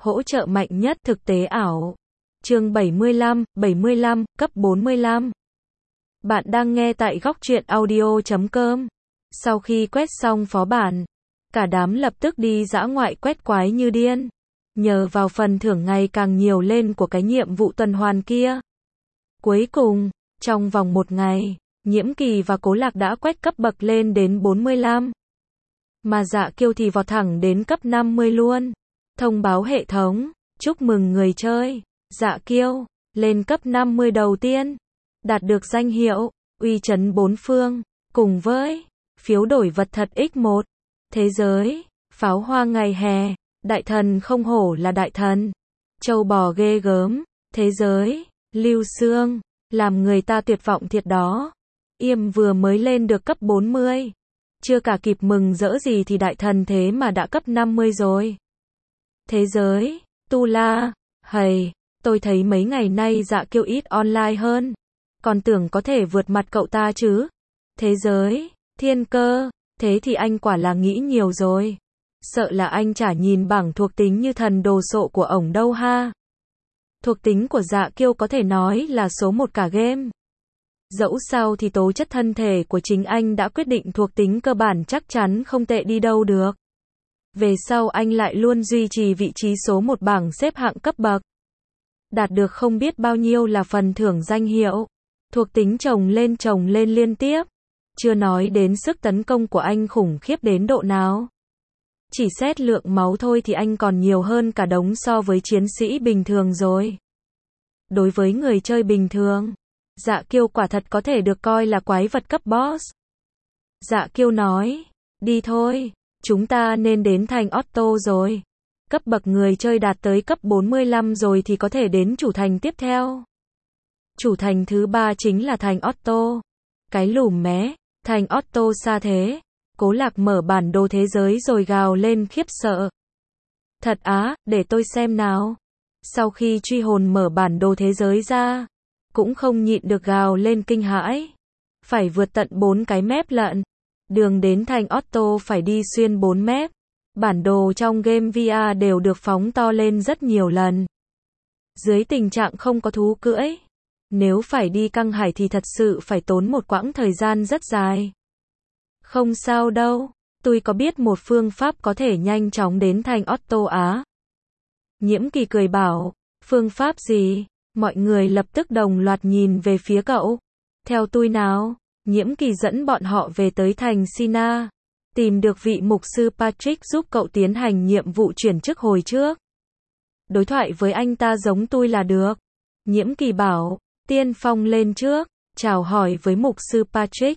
Hỗ trợ mạnh nhất thực tế ảo. Chương 75, cấp 45. Bạn đang nghe tại góc truyện audio.com. Sau khi quét xong phó bản, cả đám lập tức đi dã ngoại quét quái như điên. Nhờ vào phần thưởng ngày càng nhiều lên của cái nhiệm vụ tuần hoàn kia. Cuối cùng, trong vòng một ngày, Nhiễm Kỳ và Cố Lạc đã quét cấp bậc lên đến 45. Mà Dạ Kiêu thì vọt thẳng đến cấp 50 luôn. Thông báo hệ thống, chúc mừng người chơi, Dạ Kiêu, lên cấp 50 đầu tiên. Đạt được danh hiệu, uy chấn bốn phương, cùng với phiếu đổi vật thật X1. Thế giới, pháo hoa ngày hè, đại thần không hổ là đại thần. Châu bò ghê gớm, thế giới, lưu xương, làm người ta tuyệt vọng thiệt đó. Yêm vừa mới lên được cấp 40. Chưa cả kịp mừng rỡ gì thì đại thần thế mà đã cấp 50 rồi. Thế giới, Tu La, hầy, tôi thấy mấy ngày nay Dạ Kiêu ít online hơn. Còn tưởng có thể vượt mặt cậu ta chứ. Thế giới, Thiên Cơ, thế thì anh quả là nghĩ nhiều rồi. Sợ là anh chả nhìn bảng thuộc tính như thần đồ sộ của ổng đâu ha. Thuộc tính của Dạ Kiêu có thể nói là số 1 cả game. Dẫu sao thì tố chất thân thể của chính anh đã quyết định thuộc tính cơ bản chắc chắn không tệ đi đâu được. Về sau anh lại luôn duy trì vị trí số 1 bảng xếp hạng cấp bậc. Đạt được không biết bao nhiêu là phần thưởng danh hiệu. Thuộc tính chồng lên liên tiếp. Chưa nói đến sức tấn công của anh khủng khiếp đến độ nào. Chỉ xét lượng máu thôi thì anh còn nhiều hơn cả đống so với chiến sĩ bình thường rồi. Đối với người chơi bình thường, Dạ Kiêu quả thật có thể được coi là quái vật cấp boss. Dạ Kiêu nói, đi thôi, chúng ta nên đến thành Otto rồi. Cấp bậc người chơi đạt tới cấp 45 rồi thì có thể đến chủ thành tiếp theo. Chủ thành thứ 3 chính là thành Otto. Cái lùm mé, thành Otto xa thế. Cố Lạc mở bản đồ thế giới rồi gào lên khiếp sợ. Thật á, để tôi xem nào. Sau khi truy hồn mở bản đồ thế giới ra, cũng không nhịn được gào lên kinh hãi. Phải vượt tận 4 cái mép lận. Đường đến thành Otto phải đi xuyên 4 mép. Bản đồ trong game VR đều được phóng to lên rất nhiều lần. Dưới tình trạng không có thú cưỡi, nếu phải đi căng hải thì thật sự phải tốn một quãng thời gian rất dài. Không sao đâu, tôi có biết một phương pháp có thể nhanh chóng đến thành Otto á. Nhiễm Kỳ cười bảo, phương pháp gì? Mọi người lập tức đồng loạt nhìn về phía cậu. Theo tôi nào, Nhiễm Kỳ dẫn bọn họ về tới thành Sina. Tìm được vị mục sư Patrick giúp cậu tiến hành nhiệm vụ chuyển chức hồi trước. Đối thoại với anh ta giống tôi là được. Nhiễm Kỳ bảo, tiên phong lên trước, chào hỏi với mục sư Patrick.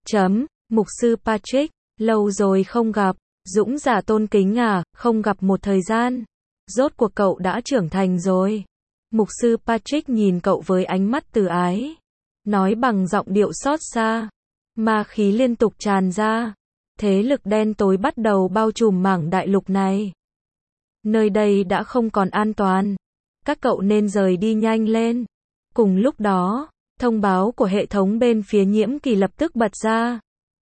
Mục sư Patrick, lâu rồi không gặp, dũng giả tôn kính à, không gặp một thời gian. Rốt cuộc cậu đã trưởng thành rồi. Mục sư Patrick nhìn cậu với ánh mắt từ ái. Nói bằng giọng điệu xót xa. Ma khí liên tục tràn ra. Thế lực đen tối bắt đầu bao trùm mảng đại lục này. Nơi đây đã không còn an toàn. Các cậu nên rời đi nhanh lên. Cùng lúc đó, thông báo của hệ thống bên phía Nhiễm Kỳ lập tức bật ra.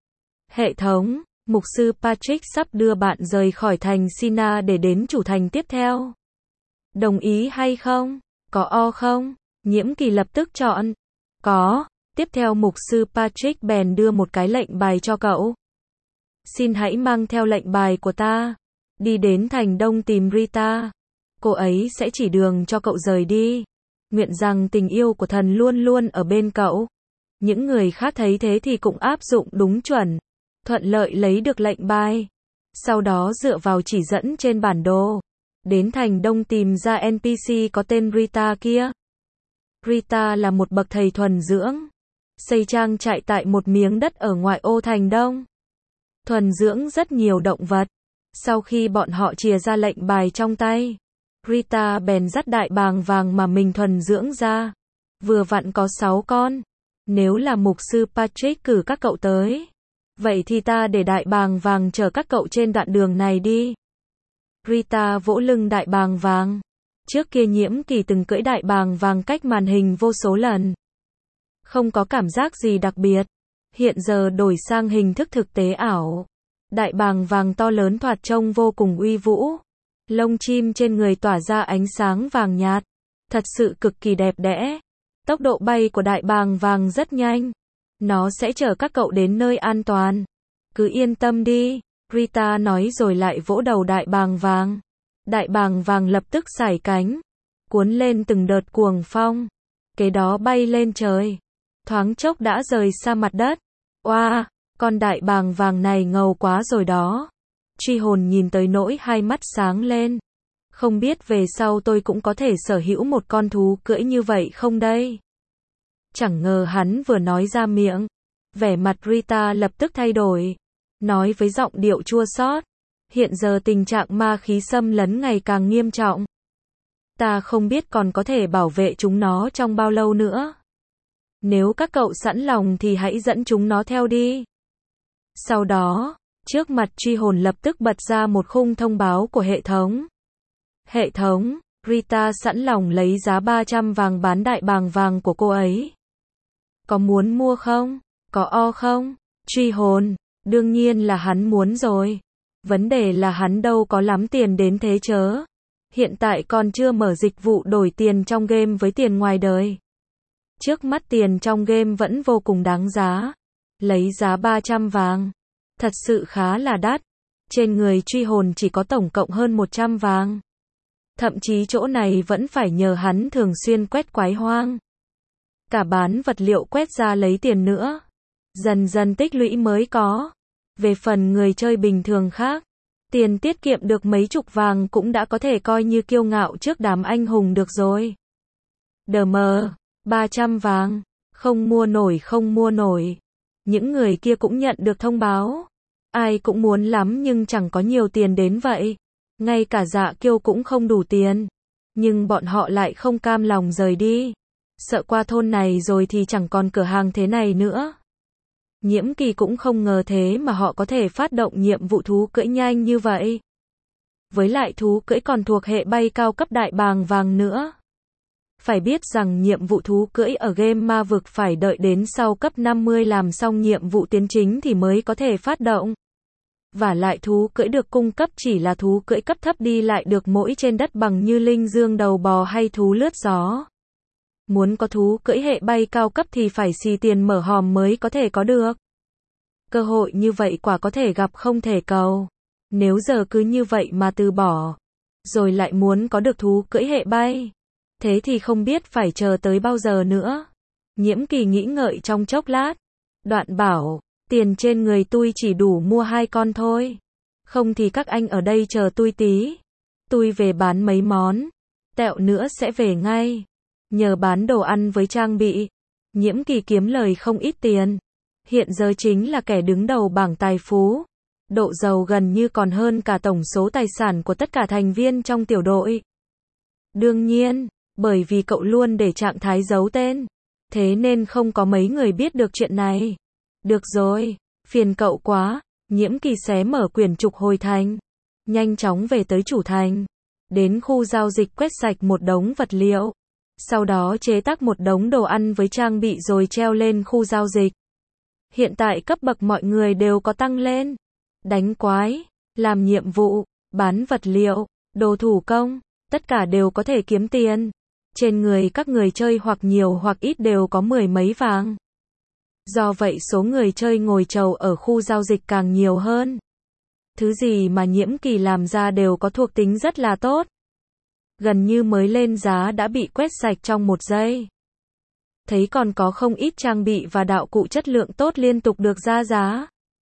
Hệ thống, mục sư Patrick sắp đưa bạn rời khỏi thành Sina để đến chủ thành tiếp theo. Đồng ý hay không? Có o không? Nhiễm Kỳ lập tức chọn. Có. Tiếp theo mục sư Patrick bèn đưa một cái lệnh bài cho cậu. Xin hãy mang theo lệnh bài của ta. Đi đến thành Đông tìm Rita. Cô ấy sẽ chỉ đường cho cậu rời đi. Nguyện rằng tình yêu của thần luôn luôn ở bên cậu. Những người khác thấy thế thì cũng áp dụng đúng chuẩn. Thuận lợi lấy được lệnh bài. Sau đó dựa vào chỉ dẫn trên bản đồ. Đến thành Đông tìm ra NPC có tên Rita kia. Rita là một bậc thầy thuần dưỡng. Xây trang trại tại một miếng đất ở ngoại ô thành Đông. Thuần dưỡng rất nhiều động vật. Sau khi bọn họ chìa ra lệnh bài trong tay, Rita bèn dắt đại bàng vàng mà mình thuần dưỡng ra. Vừa vặn có 6 con. Nếu là mục sư Patrick cử các cậu tới, vậy thì ta để đại bàng vàng chở các cậu trên đoạn đường này đi. Rita vỗ lưng đại bàng vàng. Trước kia Nhiễm Kỳ từng cưỡi đại bàng vàng cách màn hình vô số lần. Không có cảm giác gì đặc biệt. Hiện giờ đổi sang hình thức thực tế ảo. Đại bàng vàng to lớn thoạt trông vô cùng uy vũ. Lông chim trên người tỏa ra ánh sáng vàng nhạt, thật sự cực kỳ đẹp đẽ. Tốc độ bay của đại bàng vàng rất nhanh. Nó sẽ chở các cậu đến nơi an toàn. Cứ yên tâm đi, Rita nói rồi lại vỗ đầu đại bàng vàng. Đại bàng vàng lập tức sải cánh, cuốn lên từng đợt cuồng phong. Kế đó bay lên trời. Thoáng chốc đã rời xa mặt đất. Oa, con đại bàng vàng này ngầu quá rồi đó. Truy hồn nhìn tới nỗi hai mắt sáng lên. Không biết về sau tôi cũng có thể sở hữu một con thú cưỡi như vậy không đây? Chẳng ngờ hắn vừa nói ra miệng, vẻ mặt Rita lập tức thay đổi, nói với giọng điệu chua xót, hiện giờ tình trạng ma khí xâm lấn ngày càng nghiêm trọng. Ta không biết còn có thể bảo vệ chúng nó trong bao lâu nữa. Nếu các cậu sẵn lòng thì hãy dẫn chúng nó theo đi. Sau đó, trước mặt truy hồn lập tức bật ra một khung thông báo của hệ thống. Hệ thống, Rita sẵn lòng lấy giá 300 vàng bán đại bàng vàng của cô ấy. Có muốn mua không? Có o không? Truy hồn, đương nhiên là hắn muốn rồi. Vấn đề là hắn đâu có lắm tiền đến thế chớ. Hiện tại còn chưa mở dịch vụ đổi tiền trong game với tiền ngoài đời. Trước mắt tiền trong game vẫn vô cùng đáng giá. Lấy giá 300 vàng. Thật sự khá là đắt. Trên người truy hồn chỉ có tổng cộng hơn 100 vàng. Thậm chí chỗ này vẫn phải nhờ hắn thường xuyên quét quái hoang. Cả bán vật liệu quét ra lấy tiền nữa. Dần dần tích lũy mới có. Về phần người chơi bình thường khác, tiền tiết kiệm được mấy chục vàng cũng đã có thể coi như kiêu ngạo trước đám anh hùng được rồi. Đờ mờ, 300 vàng, không mua nổi không mua nổi. Những người kia cũng nhận được thông báo. Ai cũng muốn lắm nhưng chẳng có nhiều tiền đến vậy. Ngay cả Dạ Kiêu cũng không đủ tiền. Nhưng bọn họ lại không cam lòng rời đi. Sợ qua thôn này rồi thì chẳng còn cửa hàng thế này nữa. Nhiễm Kỳ cũng không ngờ thế mà họ có thể phát động nhiệm vụ thú cưỡi nhanh như vậy. Với lại thú cưỡi còn thuộc hệ bay cao cấp đại bàng vàng nữa. Phải biết rằng nhiệm vụ thú cưỡi ở game ma vực phải đợi đến sau cấp 50 làm xong nhiệm vụ tiến chính thì mới có thể phát động. Và lại thú cưỡi được cung cấp chỉ là thú cưỡi cấp thấp đi lại được mỗi trên đất bằng như linh dương đầu bò hay thú lướt gió. Muốn có thú cưỡi hệ bay cao cấp thì phải xì tiền mở hòm mới có thể có được. Cơ hội như vậy quả có thể gặp không thể cầu. Nếu giờ cứ như vậy mà từ bỏ, rồi lại muốn có được thú cưỡi hệ bay, thế thì không biết phải chờ tới bao giờ nữa. Nhiễm Kỳ nghĩ ngợi trong chốc lát. Đoạn bảo, tiền trên người tôi chỉ đủ mua 2 con thôi. Không thì các anh ở đây chờ tôi tí. Tôi về bán mấy món. Tẹo nữa sẽ về ngay. Nhờ bán đồ ăn với trang bị, Nhiễm Kỳ kiếm lời không ít tiền. Hiện giờ chính là kẻ đứng đầu bảng tài phú. Độ giàu gần như còn hơn cả tổng số tài sản của tất cả thành viên trong tiểu đội. Đương nhiên, bởi vì cậu luôn để trạng thái giấu tên, thế nên không có mấy người biết được chuyện này. Được rồi, phiền cậu quá. Nhiễm Kỳ xé mở quyển trục hồi thành, nhanh chóng về tới chủ thành. Đến khu giao dịch quét sạch một đống vật liệu. Sau đó chế tác một đống đồ ăn với trang bị rồi treo lên khu giao dịch. Hiện tại cấp bậc mọi người đều có tăng lên. Đánh quái, làm nhiệm vụ, bán vật liệu, đồ thủ công, tất cả đều có thể kiếm tiền. Trên người các người chơi hoặc nhiều hoặc ít đều có 10 mấy vàng. Do vậy số người chơi ngồi chầu ở khu giao dịch càng nhiều hơn. Thứ gì mà Nhiễm Kỳ làm ra đều có thuộc tính rất là tốt. Gần như mới lên giá đã bị quét sạch trong 1 giây. Thấy còn có không ít trang bị và đạo cụ chất lượng tốt liên tục được ra giá.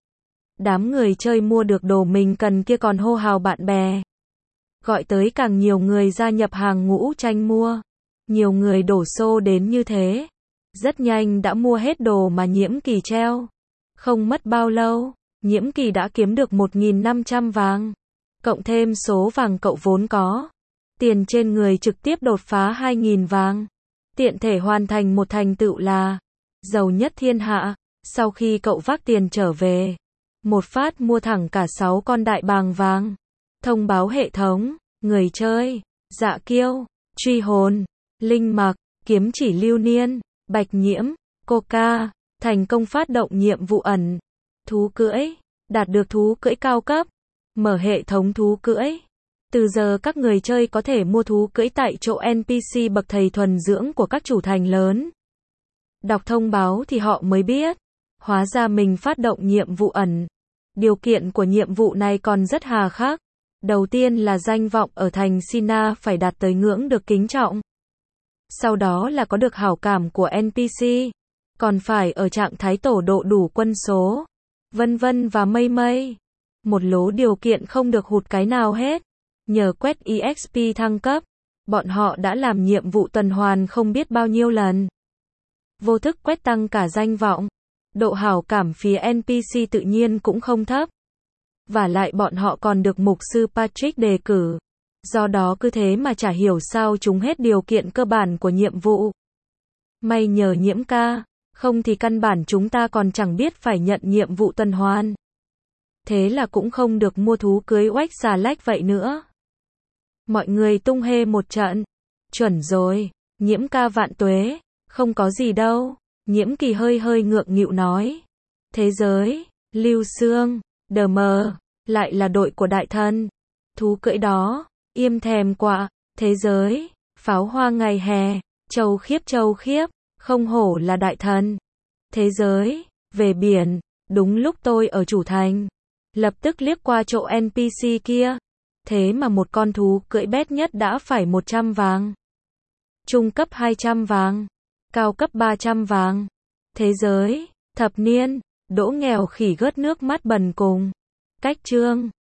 Đám người chơi mua được đồ mình cần kia còn hô hào bạn bè. Gọi tới càng nhiều người gia nhập hàng ngũ tranh mua. Nhiều người đổ xô đến như thế. Rất nhanh đã mua hết đồ mà Nhiễm Kỳ treo. Không mất bao lâu, Nhiễm Kỳ đã kiếm được 1.500 vàng. Cộng thêm số vàng cậu vốn có. Tiền trên người trực tiếp đột phá 2.000 vàng. Tiện thể hoàn thành một thành tựu là giàu nhất thiên hạ. Sau khi cậu vác tiền trở về, một phát mua thẳng cả 6 con đại bàng vàng. Thông báo hệ thống, người chơi, Dạ Kiêu, Truy Hồn, Linh Mặc, Kiếm Chỉ Lưu Niên, Bạch Nhiễm, Coca, thành công phát động nhiệm vụ ẩn. Thú cưỡi, đạt được thú cưỡi cao cấp. Mở hệ thống thú cưỡi. Từ giờ các người chơi có thể mua thú cưỡi tại chỗ NPC bậc thầy thuần dưỡng của các chủ thành lớn. Đọc thông báo thì họ mới biết. Hóa ra mình phát động nhiệm vụ ẩn. Điều kiện của nhiệm vụ này còn rất hà khắc. Đầu tiên là danh vọng ở thành Sina phải đạt tới ngưỡng được kính trọng. Sau đó là có được hảo cảm của NPC. Còn phải ở trạng thái tổ độ đủ quân số. Vân vân và mây mây. Một lố điều kiện không được hụt cái nào hết. Nhờ quét EXP thăng cấp, bọn họ đã làm nhiệm vụ tuần hoàn không biết bao nhiêu lần. Vô thức quét tăng cả danh vọng. Độ hảo cảm phía NPC tự nhiên cũng không thấp. Và lại bọn họ còn được mục sư Patrick đề cử. Do đó cứ thế mà chả hiểu sao chúng hết điều kiện cơ bản của nhiệm vụ. May nhờ Nhiễm ca, không thì căn bản chúng ta còn chẳng biết phải nhận nhiệm vụ tuần hoàn. Thế là cũng không được mua thú cưới oách xà lách vậy nữa. Mọi người tung hê một trận. Chuẩn rồi, Nhiễm ca vạn tuế, không có gì đâu. Nhiễm Kỳ hơi hơi ngượng nghịu nói. Thế giới, Lưu Xương, đờ mờ, lại là đội của đại thần. Thú cưỡi đó, im thèm quạ, thế giới, pháo hoa ngày hè, châu khiếp, không hổ là đại thần. Thế giới, về biển, đúng lúc tôi ở chủ thành. Lập tức liếc qua chỗ NPC kia. Thế mà một con thú cưỡi bét nhất đã phải 100 vàng. Trung cấp 200 vàng. Cao cấp 300 vàng. Thế giới, thập niên, đỗ nghèo khỉ gớt nước mắt bần cùng. Cách chương